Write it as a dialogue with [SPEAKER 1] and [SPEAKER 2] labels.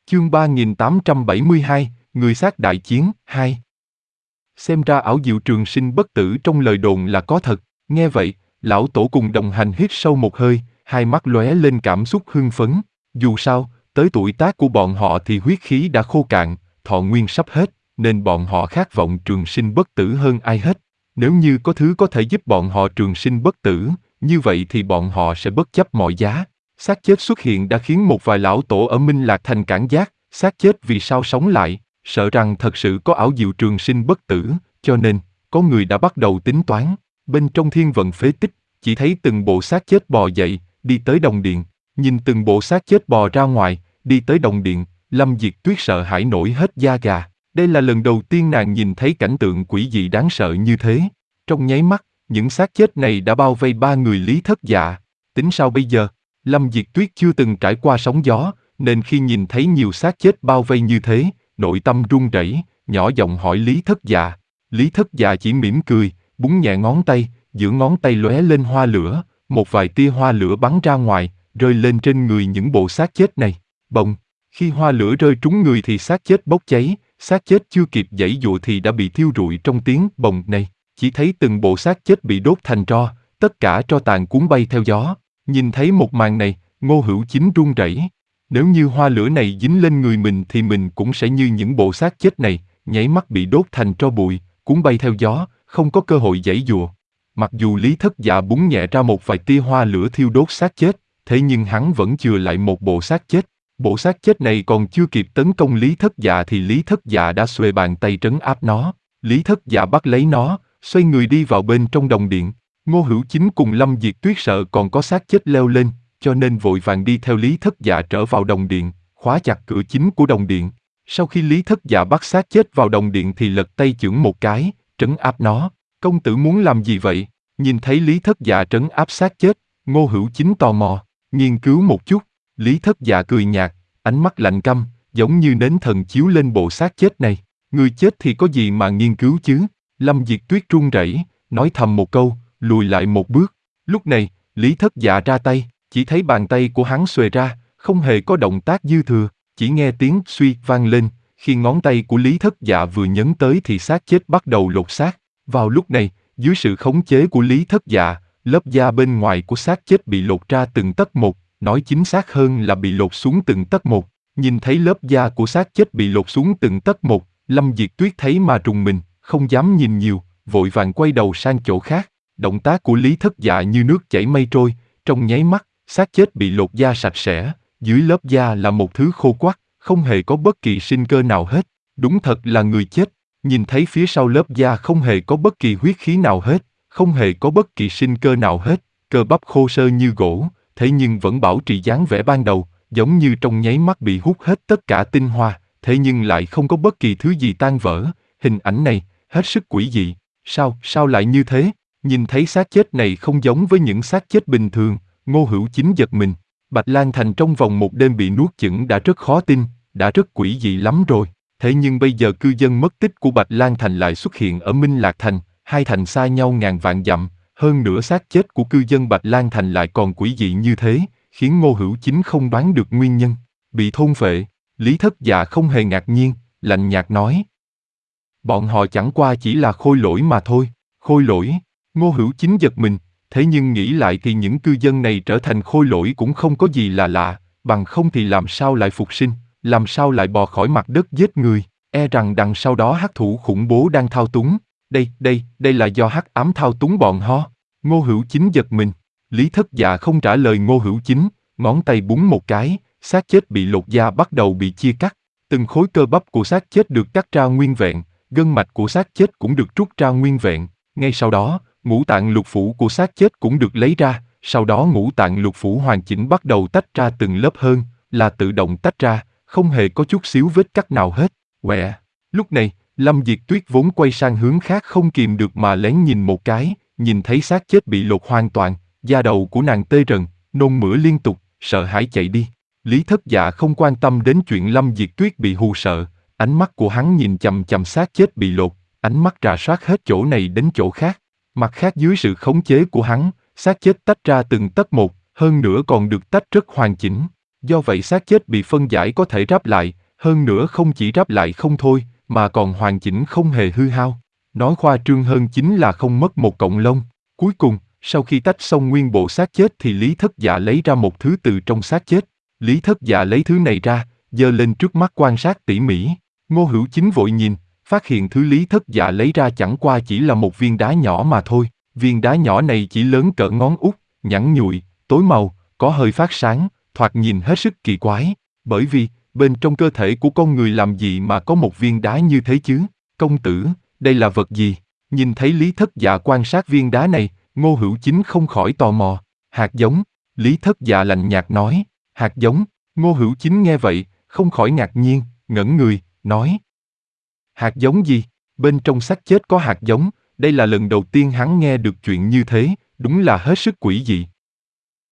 [SPEAKER 1] Chương 3872, Người xác đại chiến, 2. Xem ra ảo diệu trường sinh bất tử trong lời đồn là có thật. Nghe vậy, lão tổ cùng đồng hành hít sâu một hơi, hai mắt lóe lên cảm xúc hưng phấn. Dù sao, tới tuổi tác của bọn họ thì huyết khí đã khô cạn, thọ nguyên sắp hết, nên bọn họ khát vọng trường sinh bất tử hơn ai hết. Nếu như có thứ có thể giúp bọn họ trường sinh bất tử, như vậy thì bọn họ sẽ bất chấp mọi giá. Xác chết xuất hiện đã khiến một vài lão tổ ở Minh Lạc Thành cảm giác, xác chết vì sao sống lại, sợ rằng thật sự có ảo diệu trường sinh bất tử, cho nên, có người đã bắt đầu tính toán. Bên trong thiên vận phế tích, chỉ thấy từng bộ xác chết bò dậy, đi tới đồng điện, nhìn từng bộ xác chết bò ra ngoài, đi tới đồng điện, Lâm Diệt Tuyết sợ hãi nổi hết da gà. Đây là lần đầu tiên nàng nhìn thấy cảnh tượng quỷ dị đáng sợ như thế. Trong nháy mắt, những xác chết này đã bao vây ba người Lý Thất Dạ. Tính sao bây giờ? Lâm Diệt Tuyết chưa từng trải qua sóng gió, nên khi nhìn thấy nhiều xác chết bao vây như thế, nội tâm run rẩy, nhỏ giọng hỏi Lý Thất Dạ. Lý Thất Dạ chỉ mỉm cười, búng nhẹ ngón tay, giữa ngón tay lóe lên hoa lửa, một vài tia hoa lửa bắn ra ngoài, rơi lên trên người những bộ xác chết này. Bỗng, khi hoa lửa rơi trúng người thì xác chết bốc cháy, xác chết chưa kịp giãy giụa thì đã bị thiêu rụi trong tiếng bồng này. Chỉ thấy từng bộ xác chết bị đốt thành tro, tất cả tro tàn cuốn bay theo gió. Nhìn thấy một màn này, Ngô Hữu Chính run rẩy. Nếu như hoa lửa này dính lên người mình thì mình cũng sẽ như những bộ xác chết này, nháy mắt bị đốt thành tro bụi, cuốn bay theo gió, không có cơ hội giãy giụa. Mặc dù Lý Thất Dạ búng nhẹ ra một vài tia hoa lửa thiêu đốt xác chết, thế nhưng hắn vẫn chừa lại một bộ xác chết. Bộ xác chết này còn chưa kịp tấn công Lý Thất Dạ thì Lý Thất Dạ đã xuề bàn tay trấn áp nó. Lý Thất Dạ bắt lấy nó, xoay người đi vào bên trong đồng điện. Ngô Hữu Chính cùng Lâm Diệt Tuyết sợ còn có xác chết leo lên, cho nên vội vàng đi theo Lý Thất Dạ trở vào đồng điện, khóa chặt cửa chính của đồng điện. Sau khi Lý Thất Dạ bắt xác chết vào đồng điện thì lật tay chưởng một cái, trấn áp nó. Công tử muốn làm gì vậy? Nhìn thấy Lý Thất Dạ trấn áp xác chết, Ngô Hữu Chính tò mò, nghiên cứu một chút. Lý Thất Dạ cười nhạt, ánh mắt lạnh căm, giống như nến thần chiếu lên bộ xác chết này. Người chết thì có gì mà nghiên cứu chứ? Lâm Diệt Tuyết run rẩy, nói thầm một câu, lùi lại một bước. Lúc này, Lý Thất Dạ ra tay, chỉ thấy bàn tay của hắn xuề ra, không hề có động tác dư thừa, chỉ nghe tiếng suy vang lên. Khi ngón tay của Lý Thất Dạ vừa nhấn tới thì xác chết bắt đầu lột xác. Vào lúc này, dưới sự khống chế của Lý Thất Dạ, lớp da bên ngoài của xác chết bị lột ra từng tấc một, nói chính xác hơn là bị lột xuống từng tấc một. Nhìn thấy lớp da của xác chết bị lột xuống từng tấc một, Lâm Diệt Tuyết thấy mà rùng mình, không dám nhìn nhiều, vội vàng quay đầu sang chỗ khác. Động tác của Lý Thất Dạ như nước chảy mây trôi, trong nháy mắt, xác chết bị lột da sạch sẽ, dưới lớp da là một thứ khô quắt, không hề có bất kỳ sinh cơ nào hết. Đúng thật là người chết. Nhìn thấy phía sau lớp da không hề có bất kỳ huyết khí nào hết, không hề có bất kỳ sinh cơ nào hết, cơ bắp khô sơ như gỗ, thế nhưng vẫn bảo trì dáng vẻ ban đầu, giống như trong nháy mắt bị hút hết tất cả tinh hoa, thế nhưng lại không có bất kỳ thứ gì tan vỡ. Hình ảnh này, hết sức quỷ dị. Sao lại như thế? Nhìn thấy xác chết này không giống với những xác chết bình thường, Ngô Hữu Chính giật mình. Bạch Lan Thành trong vòng một đêm bị nuốt chửng đã rất khó tin, đã rất quỷ dị lắm rồi. Thế nhưng bây giờ cư dân mất tích của Bạch Lan Thành lại xuất hiện ở Minh Lạc Thành, hai thành xa nhau ngàn vạn dặm, hơn nữa xác chết của cư dân Bạch Lan Thành lại còn quỷ dị như thế, khiến Ngô Hữu Chính không đoán được nguyên nhân. Bị thôn phệ, Lý Thất Dạ không hề ngạc nhiên, lạnh nhạt nói. Bọn họ chẳng qua chỉ là khôi lỗi mà thôi. Khôi lỗi? Ngô Hữu Chính giật mình, thế nhưng nghĩ lại thì những cư dân này trở thành khôi lỗi cũng không có gì là lạ, bằng không thì làm sao lại phục sinh, làm sao lại bò khỏi mặt đất giết người, e rằng đằng sau đó hắc thủ khủng bố đang thao túng. Đây là do hắc ám thao túng bọn họ. Ngô Hữu Chính giật mình. Lý Thất Dạ không trả lời Ngô Hữu Chính, ngón tay búng một cái, xác chết bị lột da bắt đầu bị chia cắt. Từng khối cơ bắp của xác chết được cắt ra nguyên vẹn, gân mạch của xác chết cũng được trút ra nguyên vẹn. Ngay sau đó, ngũ tạng lục phủ của xác chết cũng được lấy ra, sau đó ngũ tạng lục phủ hoàn chỉnh bắt đầu tách ra từng lớp hơn, là tự động tách ra, không hề có chút xíu vết cắt nào hết. Quẹ. Lúc này, Lâm Diệt Tuyết vốn quay sang hướng khác không kìm được mà lén nhìn một cái, nhìn thấy xác chết bị lột hoàn toàn, da đầu của nàng tê rần, nôn mửa liên tục, sợ hãi chạy đi. Lý Thất Dạ không quan tâm đến chuyện Lâm Diệt Tuyết bị hù sợ, ánh mắt của hắn nhìn chằm chằm xác chết bị lột, ánh mắt rà soát hết chỗ này đến chỗ khác. Mặt khác dưới sự khống chế của hắn, xác chết tách ra từng tấc một, hơn nữa còn được tách rất hoàn chỉnh. Do vậy xác chết bị phân giải có thể ráp lại, hơn nữa không chỉ ráp lại không thôi, mà còn hoàn chỉnh không hề hư hao. Nói khoa trương hơn chính là không mất một cọng lông. Cuối cùng, sau khi tách xong nguyên bộ xác chết thì Lý Thất Dạ lấy ra một thứ từ trong xác chết. Lý Thất Dạ lấy thứ này ra, giơ lên trước mắt quan sát tỉ mỉ. Ngô Hữu Chính vội nhìn, phát hiện thứ Lý Thất Dạ lấy ra chẳng qua chỉ là một viên đá nhỏ mà thôi. Viên đá nhỏ này chỉ lớn cỡ ngón út, nhẵn nhụi, tối màu, có hơi phát sáng, thoạt nhìn hết sức kỳ quái. Bởi vì, bên trong cơ thể của con người làm gì mà có một viên đá như thế chứ? Công tử, đây là vật gì? Nhìn thấy Lý Thất Dạ quan sát viên đá này, Ngô Hữu Chính không khỏi tò mò. Hạt giống, Lý Thất Dạ lạnh nhạt nói. Hạt giống, Ngô Hữu Chính nghe vậy, không khỏi ngạc nhiên, ngẩn người, nói. Hạt giống gì? Bên trong xác chết có hạt giống, đây là lần đầu tiên hắn nghe được chuyện như thế, đúng là hết sức quỷ dị.